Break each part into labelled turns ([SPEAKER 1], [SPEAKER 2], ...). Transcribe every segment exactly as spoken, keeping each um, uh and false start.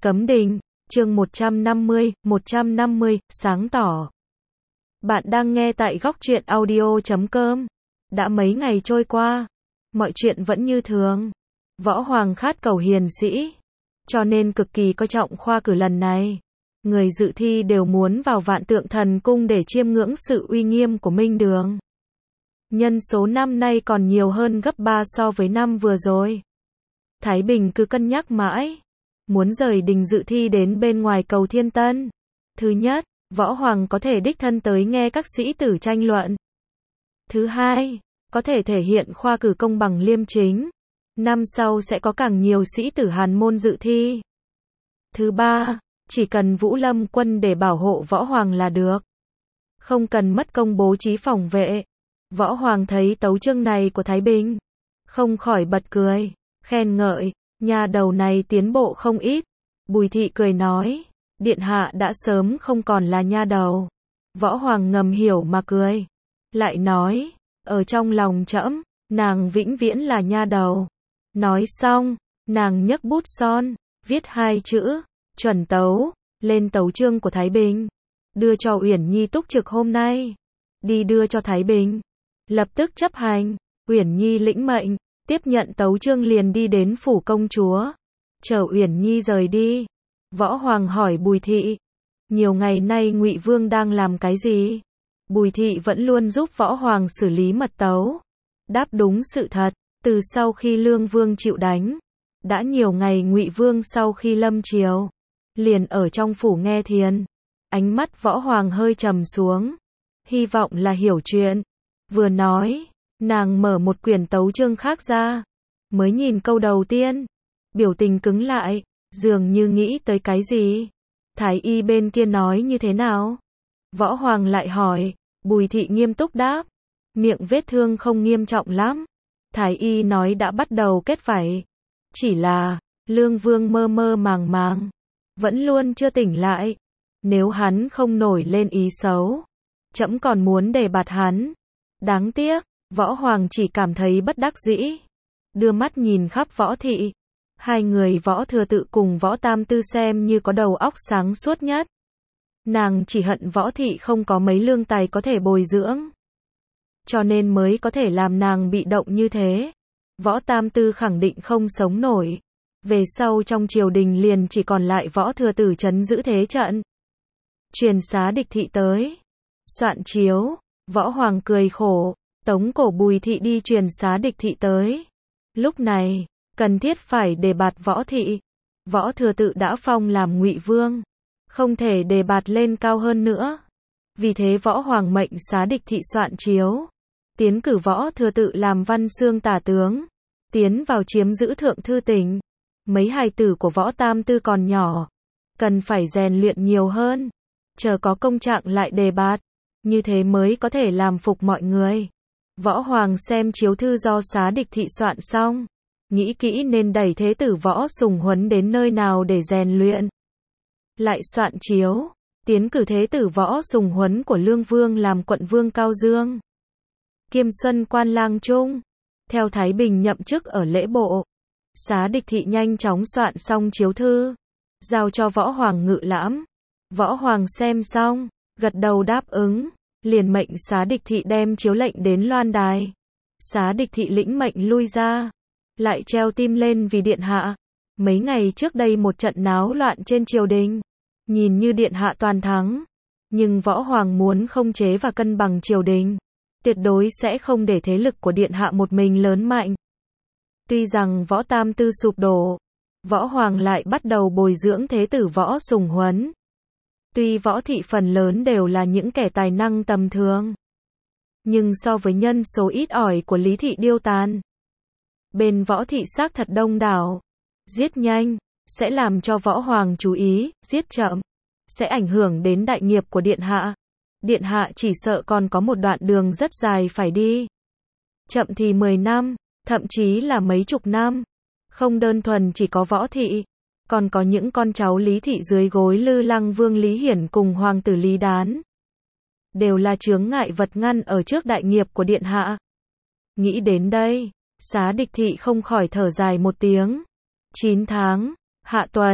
[SPEAKER 1] Cấm đình, chương một trăm năm mươi, một trăm năm mươi, sáng tỏ. Bạn đang nghe tại góc truyện audio chấm com. Đã mấy ngày trôi qua, mọi chuyện vẫn như thường. Võ Hoàng khát cầu hiền sĩ, cho nên cực kỳ coi trọng khoa cử lần này. Người dự thi đều muốn vào Vạn Tượng Thần Cung để chiêm ngưỡng sự uy nghiêm của Minh Đường. Nhân số năm nay còn nhiều hơn gấp ba so với năm vừa rồi. Thái Bình cứ cân nhắc mãi, muốn rời đình dự thi đến bên ngoài cầu Thiên Tân. Thứ nhất, Võ Hoàng có thể đích thân tới nghe các sĩ tử tranh luận. Thứ hai, có thể thể hiện khoa cử công bằng liêm chính. Năm sau sẽ có càng nhiều sĩ tử hàn môn dự thi. Thứ ba, chỉ cần Vũ Lâm quân để bảo hộ Võ Hoàng là được. Không cần mất công bố trí phòng vệ. Võ Hoàng thấy tấu chương này của Thái Bình, không khỏi bật cười, khen ngợi, nhà đầu này tiến bộ không ít. Bùi Thị cười nói, điện hạ đã sớm không còn là nha đầu. Võ Hoàng ngầm hiểu mà cười, lại nói, ở trong lòng trẫm, nàng vĩnh viễn là nha đầu. Nói xong, nàng nhấc bút son, viết hai chữ, chuẩn tấu, lên tấu chương của Thái Bình, đưa cho Uyển Nhi túc trực hôm nay. Đi đưa cho Thái Bình, lập tức chấp hành. Uyển Nhi lĩnh mệnh, tiếp nhận tấu chương liền đi đến phủ công chúa. Chờ Uyển Nhi rời đi, Võ Hoàng hỏi Bùi Thị, nhiều ngày nay Ngụy Vương đang làm cái gì? Bùi Thị vẫn luôn giúp Võ Hoàng xử lý mật tấu. Đáp đúng sự thật, từ sau khi Lương Vương chịu đánh, đã nhiều ngày Ngụy Vương sau khi lâm triều, liền ở trong phủ nghe thiền. Ánh mắt Võ Hoàng hơi trầm xuống, hy vọng là hiểu chuyện. Vừa nói, nàng mở một quyển tấu chương khác ra, mới nhìn câu đầu tiên, biểu tình cứng lại, dường như nghĩ tới cái gì. Thái y bên kia nói như thế nào? Võ Hoàng lại hỏi. Bùi Thị nghiêm túc đáp, miệng vết thương không nghiêm trọng lắm. Thái y nói đã bắt đầu kết vảy, chỉ là Lương Vương mơ mơ màng màng, vẫn luôn chưa tỉnh lại. Nếu hắn không nổi lên ý xấu, trẫm còn muốn đề bạt hắn. Đáng tiếc, Võ Hoàng chỉ cảm thấy bất đắc dĩ, đưa mắt nhìn khắp Võ Thị. Hai người Võ Thừa Tự cùng Võ Tam Tư xem như có đầu óc sáng suốt nhất. Nàng chỉ hận Võ Thị không có mấy lương tài có thể bồi dưỡng, cho nên mới có thể làm nàng bị động như thế. Võ Tam Tư khẳng định không sống nổi. Về sau trong triều đình liền chỉ còn lại Võ Thừa Tử trấn giữ thế trận. Truyền xá địch thị tới, soạn chiếu. Võ Hoàng cười khổ, tống cổ Bùi Thị đi truyền xá địch thị tới. Lúc này, cần thiết phải đề bạt Võ Thị. Võ Thừa Tự đã phong làm Ngụy Vương, không thể đề bạt lên cao hơn nữa. Vì thế Võ Hoàng mệnh xá địch thị soạn chiếu, tiến cử Võ Thừa Tự làm văn xương tả tướng, tiến vào chiếm giữ thượng thư tỉnh. Mấy hài tử của Võ Tam Tư còn nhỏ, cần phải rèn luyện nhiều hơn, chờ có công trạng lại đề bạt, như thế mới có thể làm phục mọi người. Võ Hoàng xem chiếu thư do xá địch thị soạn xong, nghĩ kỹ nên đẩy thế tử Võ Sùng Huấn đến nơi nào để rèn luyện. Lại soạn chiếu, tiến cử thế tử Võ Sùng Huấn của Lương Vương làm quận vương Cao Dương, kiêm xuân quan lang trung, theo Thái Bình nhậm chức ở lễ bộ. Xá địch thị nhanh chóng soạn xong chiếu thư, giao cho Võ Hoàng ngự lãm. Võ Hoàng xem xong, gật đầu đáp ứng, liền mệnh xá địch thị đem chiếu lệnh đến loan đài. Xá địch thị lĩnh mệnh lui ra, lại treo tim lên vì điện hạ. Mấy ngày trước đây một trận náo loạn trên triều đình, nhìn như điện hạ toàn thắng, nhưng Võ Hoàng muốn khống chế và cân bằng triều đình, tuyệt đối sẽ không để thế lực của điện hạ một mình lớn mạnh. Tuy rằng Võ Tam Tư sụp đổ, Võ Hoàng lại bắt đầu bồi dưỡng thế tử Võ Sùng Huấn. Tuy Võ Thị phần lớn đều là những kẻ tài năng tầm thường, nhưng so với nhân số ít ỏi của Lý Thị Điêu Tàn, bên Võ Thị xác thật đông đảo. Giết nhanh sẽ làm cho Võ Hoàng chú ý, giết chậm sẽ ảnh hưởng đến đại nghiệp của điện hạ. Điện hạ chỉ sợ còn có một đoạn đường rất dài phải đi. Chậm thì mười năm, thậm chí là mấy chục năm. Không đơn thuần chỉ có Võ Thị, còn có những con cháu Lý Thị dưới gối Lư Lăng Vương Lý Hiển cùng hoàng tử Lý Đán, đều là chướng ngại vật ngăn ở trước đại nghiệp của điện hạ. Nghĩ đến đây, xá địch thị không khỏi thở dài một tiếng. chín tháng, hạ tuần,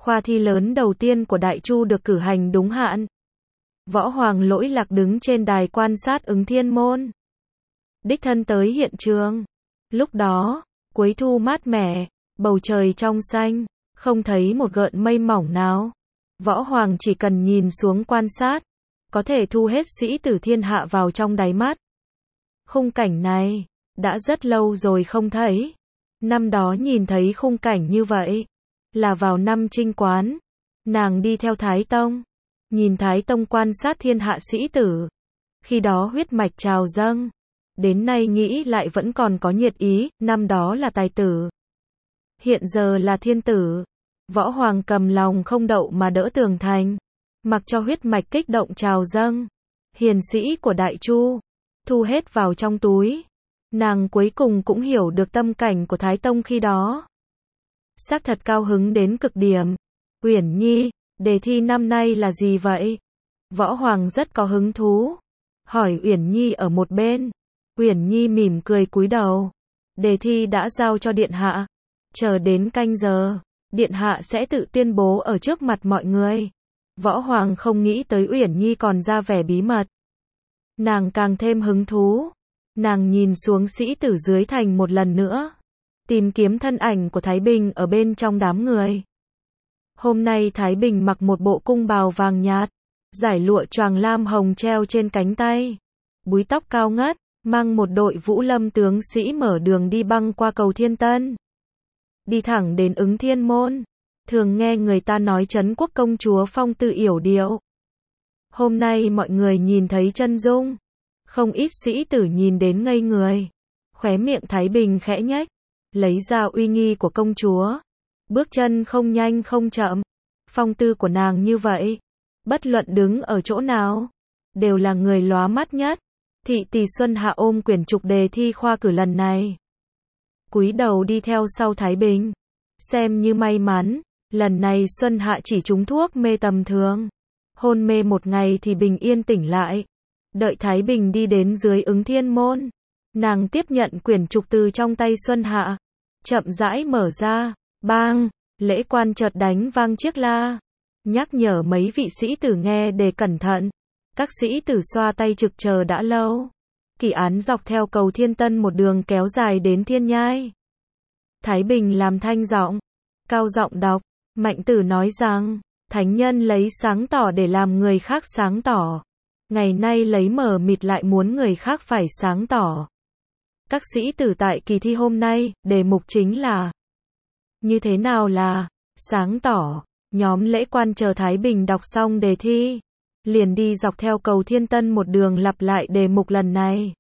[SPEAKER 1] Khoa thi lớn đầu tiên của Đại Chu được cử hành đúng hạn. Võ Hoàng lỗi lạc đứng trên đài quan sát ứng thiên môn. Đích thân tới hiện trường. Lúc đó, cuối thu mát mẻ, bầu trời trong xanh, không thấy một gợn mây mỏng nào. Võ Hoàng chỉ cần nhìn xuống quan sát, có thể thu hết sĩ tử thiên hạ vào trong đáy mắt. Khung cảnh này, đã rất lâu rồi không thấy. Năm đó nhìn thấy khung cảnh như vậy, là vào năm Trinh Quán. Nàng đi theo Thái Tông, nhìn Thái Tông quan sát thiên hạ sĩ tử. Khi đó huyết mạch trào dâng. Đến nay nghĩ lại vẫn còn có nhiệt ý, năm đó là tài tử. Hiện giờ là thiên tử. Võ Hoàng cầm lòng không đậu mà đỡ tường thành. Mặc cho huyết mạch kích động trào dâng. Hiền sĩ của Đại Chu, thu hết vào trong túi. Nàng cuối cùng cũng hiểu được tâm cảnh của Thái Tông khi đó. Xác thật cao hứng đến cực điểm. Uyển Nhi, đề thi năm nay là gì vậy? Võ Hoàng rất có hứng thú. Hỏi Uyển Nhi ở một bên. Uyển Nhi mỉm cười cúi đầu. Đề thi đã giao cho Điện Hạ. Chờ đến canh giờ, Điện Hạ sẽ tự tuyên bố ở trước mặt mọi người. Võ Hoàng không nghĩ tới Uyển Nhi còn ra vẻ bí mật. Nàng càng thêm hứng thú. Nàng nhìn xuống sĩ tử dưới thành một lần nữa. Tìm kiếm thân ảnh của Thái Bình ở bên trong đám người. Hôm nay Thái Bình mặc một bộ cung bào vàng nhạt. Giải lụa choàng lam hồng treo trên cánh tay. Búi tóc cao ngất. Mang một đội vũ lâm tướng sĩ mở đường đi băng qua cầu Thiên Tân. Đi thẳng đến ứng thiên môn. Thường nghe người ta nói Trấn Quốc công chúa phong tư yểu điệu. Hôm nay mọi người nhìn thấy chân dung. Không ít sĩ tử nhìn đến ngây người. Khóe miệng Thái Bình khẽ nhếch. Lấy ra uy nghi của công chúa. Bước chân không nhanh không chậm. Phong tư của nàng như vậy. Bất luận đứng ở chỗ nào. Đều là người lóa mắt nhất. Thị tỷ Xuân Hạ ôm quyển trục đề thi khoa cử lần này. Cúi đầu đi theo sau Thái Bình. Xem như may mắn, lần này Xuân Hạ chỉ trúng thuốc mê tầm thường. Hôn mê một ngày thì bình yên tỉnh lại. Đợi Thái Bình đi đến dưới ứng thiên môn. Nàng tiếp nhận quyển trục từ trong tay Xuân Hạ. Chậm rãi mở ra. Bang! Lễ quan chợt đánh vang chiếc la. Nhắc nhở mấy vị sĩ tử nghe để cẩn thận. Các sĩ tử xoa tay trực chờ đã lâu. Kỳ án dọc theo cầu Thiên Tân một đường kéo dài đến Thiên Nhai. Thái Bình làm thanh giọng, cao giọng đọc. Mạnh tử nói rằng, thánh nhân lấy sáng tỏ để làm người khác sáng tỏ. Ngày nay lấy mờ mịt lại muốn người khác phải sáng tỏ. Các sĩ tử tại kỳ thi hôm nay, đề mục chính là như thế nào là sáng tỏ. Nhóm lễ quan chờ Thái Bình đọc xong đề thi. Liền đi dọc theo cầu Thiên Tân một đường lặp lại đề mục lần này.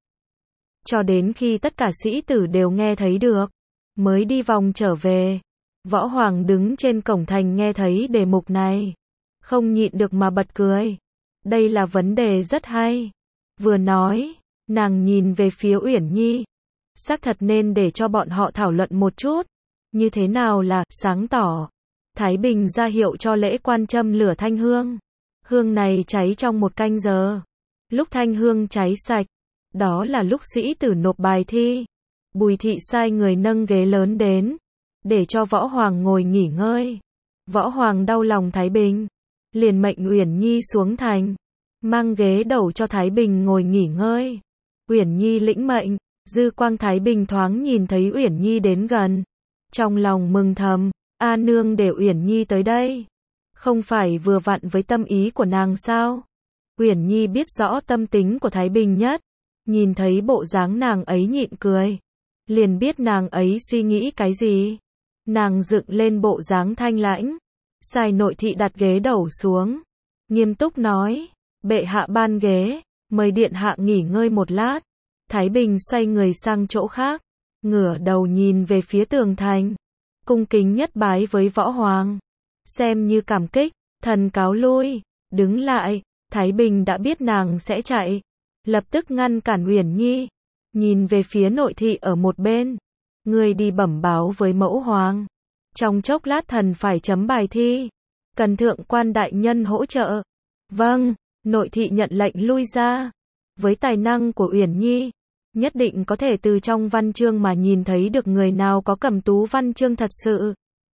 [SPEAKER 1] Cho đến khi tất cả sĩ tử đều nghe thấy được, mới đi vòng trở về. Võ Hoàng đứng trên cổng thành nghe thấy đề mục này. Không nhịn được mà bật cười. Đây là vấn đề rất hay. Vừa nói, nàng nhìn về phía Uyển Nhi. Xác thật nên để cho bọn họ thảo luận một chút. Như thế nào là sáng tỏ. Thái Bình ra hiệu cho lễ quan châm lửa thanh hương. Hương này cháy trong một canh giờ. Lúc thanh hương cháy sạch, đó là lúc sĩ tử nộp bài thi. Bùi thị sai người nâng ghế lớn đến, để cho Võ Hoàng ngồi nghỉ ngơi. Võ Hoàng đau lòng Thái Bình, liền mệnh Uyển Nhi xuống thành, mang ghế đầu cho Thái Bình ngồi nghỉ ngơi. Uyển Nhi lĩnh mệnh, dư quang Thái Bình thoáng nhìn thấy Uyển Nhi đến gần. Trong lòng mừng thầm, a nương để Uyển Nhi tới đây. Không phải vừa vặn với tâm ý của nàng sao? Uyển Nhi biết rõ tâm tính của Thái Bình nhất. Nhìn thấy bộ dáng nàng ấy nhịn cười. Liền biết nàng ấy suy nghĩ cái gì. Nàng dựng lên bộ dáng thanh lãnh. Sai nội thị đặt ghế đầu xuống. Nghiêm túc nói. Bệ hạ ban ghế. Mời điện hạ nghỉ ngơi một lát. Thái Bình xoay người sang chỗ khác. Ngửa đầu nhìn về phía tường thành. Cung kính nhất bái với Võ Hoàng. Xem như cảm kích, thần cáo lui, đứng lại. Thái Bình đã biết nàng sẽ chạy. Lập tức ngăn cản Uyển Nhi. Nhìn về phía nội thị ở một bên. Người đi bẩm báo với mẫu hoàng. Trong chốc lát thần phải chấm bài thi. Cần thượng quan đại nhân hỗ trợ. Vâng, nội thị nhận lệnh lui ra. Với tài năng của Uyển Nhi, nhất định có thể từ trong văn chương mà nhìn thấy được người nào có cầm tú văn chương thật sự.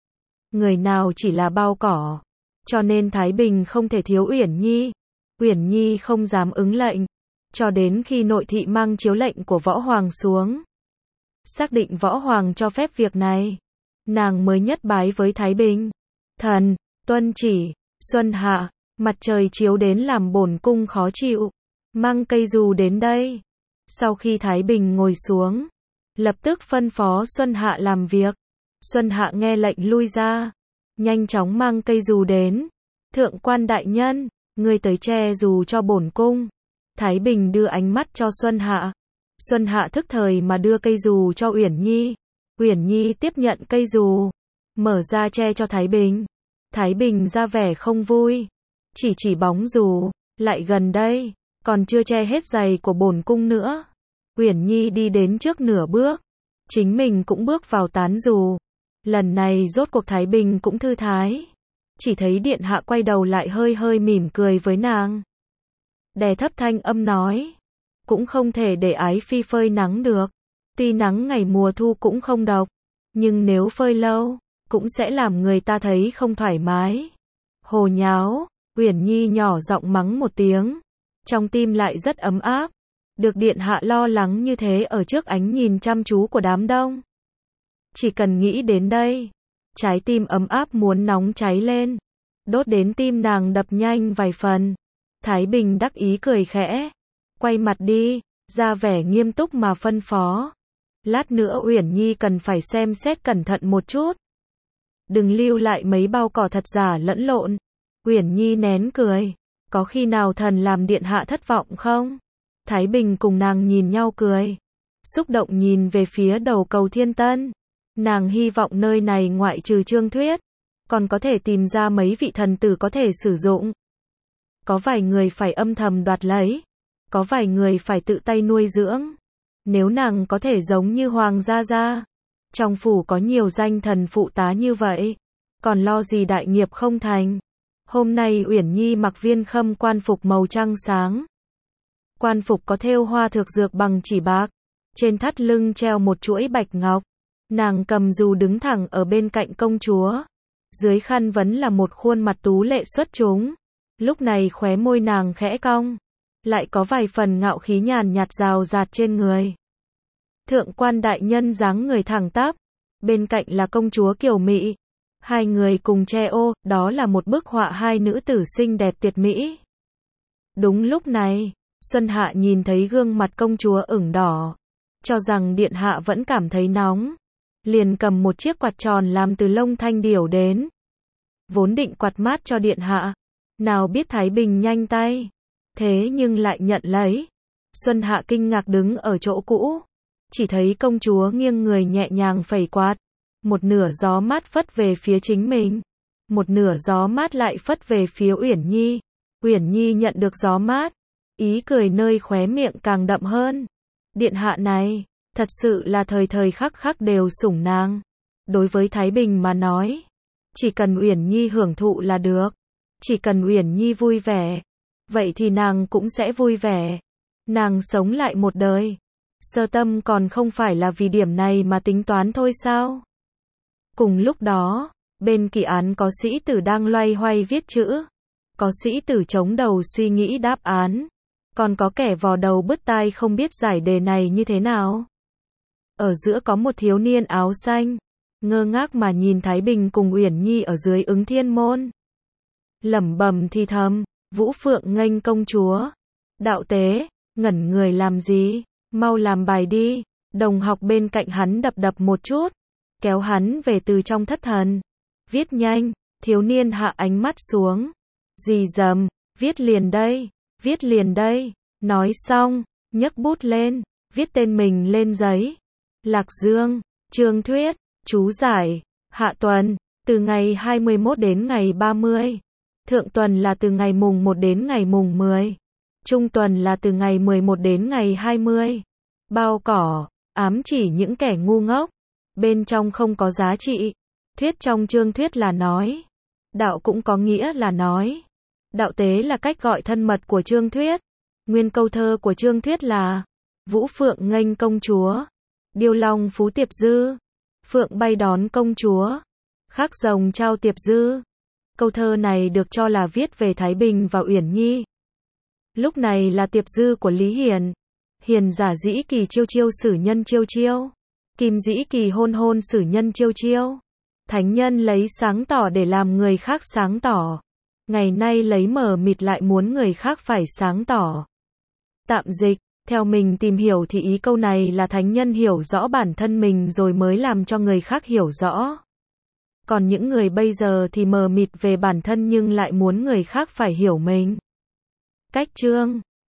[SPEAKER 1] người nào chỉ là bao cỏ. Cho nên Thái Bình không thể thiếu Uyển Nhi. Uyển Nhi không dám ứng lệnh, cho đến khi nội thị mang chiếu lệnh của Võ Hoàng xuống. Xác định Võ Hoàng cho phép việc này, nàng mới nhất bái với Thái Bình. Thần, tuân chỉ. Xuân hạ, mặt trời chiếu đến làm bổn cung khó chịu. Mang cây dù đến đây. Sau khi Thái Bình ngồi xuống, lập tức phân phó Xuân Hạ làm việc. Xuân Hạ nghe lệnh lui ra, nhanh chóng mang cây dù đến. Thượng quan đại nhân, ngươi tới che dù cho bổn cung. Thái Bình đưa ánh mắt cho Xuân Hạ. Xuân Hạ thức thời mà đưa cây dù cho Uyển Nhi. Uyển Nhi tiếp nhận cây dù, mở ra che cho Thái Bình. Thái Bình ra vẻ không vui, chỉ chỉ bóng dù, lại gần đây, còn chưa che hết giày của bổn cung nữa. Uyển Nhi đi đến trước nửa bước, chính mình cũng bước vào tán dù. Lần này rốt cuộc Thái Bình cũng thư thái. Chỉ thấy điện hạ quay đầu lại hơi hơi mỉm cười với nàng. Đè thấp thanh âm nói, cũng không thể để ái phi phơi nắng được. Tuy nắng ngày mùa thu cũng không độc, nhưng nếu phơi lâu, cũng sẽ làm người ta thấy không thoải mái. Hồ nháo, Uyển Nhi nhỏ giọng mắng một tiếng, trong tim lại rất ấm áp. Được điện hạ lo lắng như thế ở trước ánh nhìn chăm chú của đám đông. Chỉ cần nghĩ đến đây, trái tim ấm áp muốn nóng cháy lên, đốt đến tim nàng đập nhanh vài phần. Thái Bình đắc ý cười khẽ, quay mặt đi, ra vẻ nghiêm túc mà phân phó. Lát nữa Uyển Nhi cần phải xem xét cẩn thận một chút. Đừng lưu lại mấy bao cỏ thật giả lẫn lộn. Uyển Nhi nén cười, có khi nào thần làm điện hạ thất vọng không? Thái Bình cùng nàng nhìn nhau cười, xúc động nhìn về phía đầu cầu Thiên Tân. Nàng hy vọng nơi này ngoại trừ Trương Thuyết, còn có thể tìm ra mấy vị thần tử có thể sử dụng. Có vài người phải âm thầm đoạt lấy, có vài người phải tự tay nuôi dưỡng. Nếu nàng có thể giống như Hoàng gia gia, trong phủ có nhiều danh thần phụ tá như vậy, còn lo gì đại nghiệp không thành. Hôm nay Uyển Nhi mặc viên khâm quan phục màu trắng sáng. Quan phục có thêu hoa thược dược bằng chỉ bạc, trên thắt lưng treo một chuỗi bạch ngọc. Nàng cầm dù đứng thẳng ở bên cạnh công chúa. Dưới khăn vấn là một khuôn mặt tú lệ xuất chúng. Lúc này khóe môi nàng khẽ cong, lại có vài phần ngạo khí nhàn nhạt rào rạt trên người. Thượng quan đại nhân dáng người thẳng tắp, bên cạnh là công chúa kiều mỹ. Hai người cùng che ô, đó là một bức họa hai nữ tử xinh đẹp tuyệt mỹ. Đúng lúc này, Xuân Hạ nhìn thấy gương mặt công chúa ửng đỏ, cho rằng điện hạ vẫn cảm thấy nóng, liền cầm một chiếc quạt tròn làm từ lông thanh điểu đến. Vốn định quạt mát cho điện hạ, nào biết Thái Bình nhanh tay, thế nhưng lại nhận lấy. Xuân Hạ kinh ngạc đứng ở chỗ cũ, chỉ thấy công chúa nghiêng người nhẹ nhàng phẩy quạt, một nửa gió mát phất về phía chính mình, một nửa gió mát lại phất về phía Uyển Nhi. Uyển Nhi nhận được gió mát, ý cười nơi khóe miệng càng đậm hơn. Điện hạ này, thật sự là thời thời khắc khắc đều sủng nàng. Đối với Thái Bình mà nói, chỉ cần Uyển Nhi hưởng thụ là được, chỉ cần Uyển Nhi vui vẻ, vậy thì nàng cũng sẽ vui vẻ. Nàng sống lại một đời, sơ tâm còn không phải là vì điểm này mà tính toán thôi sao? Cùng lúc đó, bên kỳ án có sĩ tử đang loay hoay viết chữ, có sĩ tử chống đầu suy nghĩ đáp án, còn có kẻ vò đầu bứt tai không biết giải đề này như thế nào. Ở giữa có một thiếu niên áo xanh, ngơ ngác mà nhìn Thái Bình cùng Uyển Nhi ở dưới ứng thiên môn. Lẩm bẩm thì thầm, Vũ Phượng nghênh công chúa. Đạo tế, ngẩn người làm gì, mau làm bài đi. Đồng học bên cạnh hắn đập đập một chút, kéo hắn về từ trong thất thần. Viết nhanh, thiếu niên hạ ánh mắt xuống. Dì dầm, viết liền đây, viết liền đây. Nói xong, nhấc bút lên, viết tên mình lên giấy. Lạc Dương, Trương Thuyết, chú giải, hạ tuần, từ ngày hai mươi mốt đến ngày ba mươi. Thượng tuần là từ ngày mùng một đến ngày mùng mười. Trung tuần là từ ngày mười một đến ngày hai mươi. Bao cỏ, ám chỉ những kẻ ngu ngốc, bên trong không có giá trị. Thuyết trong Trương Thuyết là nói, đạo cũng có nghĩa là nói. Đạo tế là cách gọi thân mật của Trương Thuyết. Nguyên câu thơ của Trương Thuyết là Vũ Phượng nghênh công chúa, Điêu Long phú tiệp dư, Phượng bay đón công chúa. Khắc rồng trao tiệp dư. Câu thơ này được cho là viết về Thái Bình và Uyển Nhi. Lúc này là tiệp dư của Lý Hiền. Hiền giả dĩ kỳ chiêu chiêu sử nhân chiêu chiêu. Kim dĩ kỳ hôn hôn sử nhân chiêu chiêu. Thánh nhân lấy sáng tỏ để làm người khác sáng tỏ. Ngày nay lấy mờ mịt lại muốn người khác phải sáng tỏ. Tạm dịch, theo mình tìm hiểu thì ý câu này là thánh nhân hiểu rõ bản thân mình rồi mới làm cho người khác hiểu rõ. Còn những người bây giờ thì mờ mịt về bản thân nhưng lại muốn người khác phải hiểu mình. Cách chương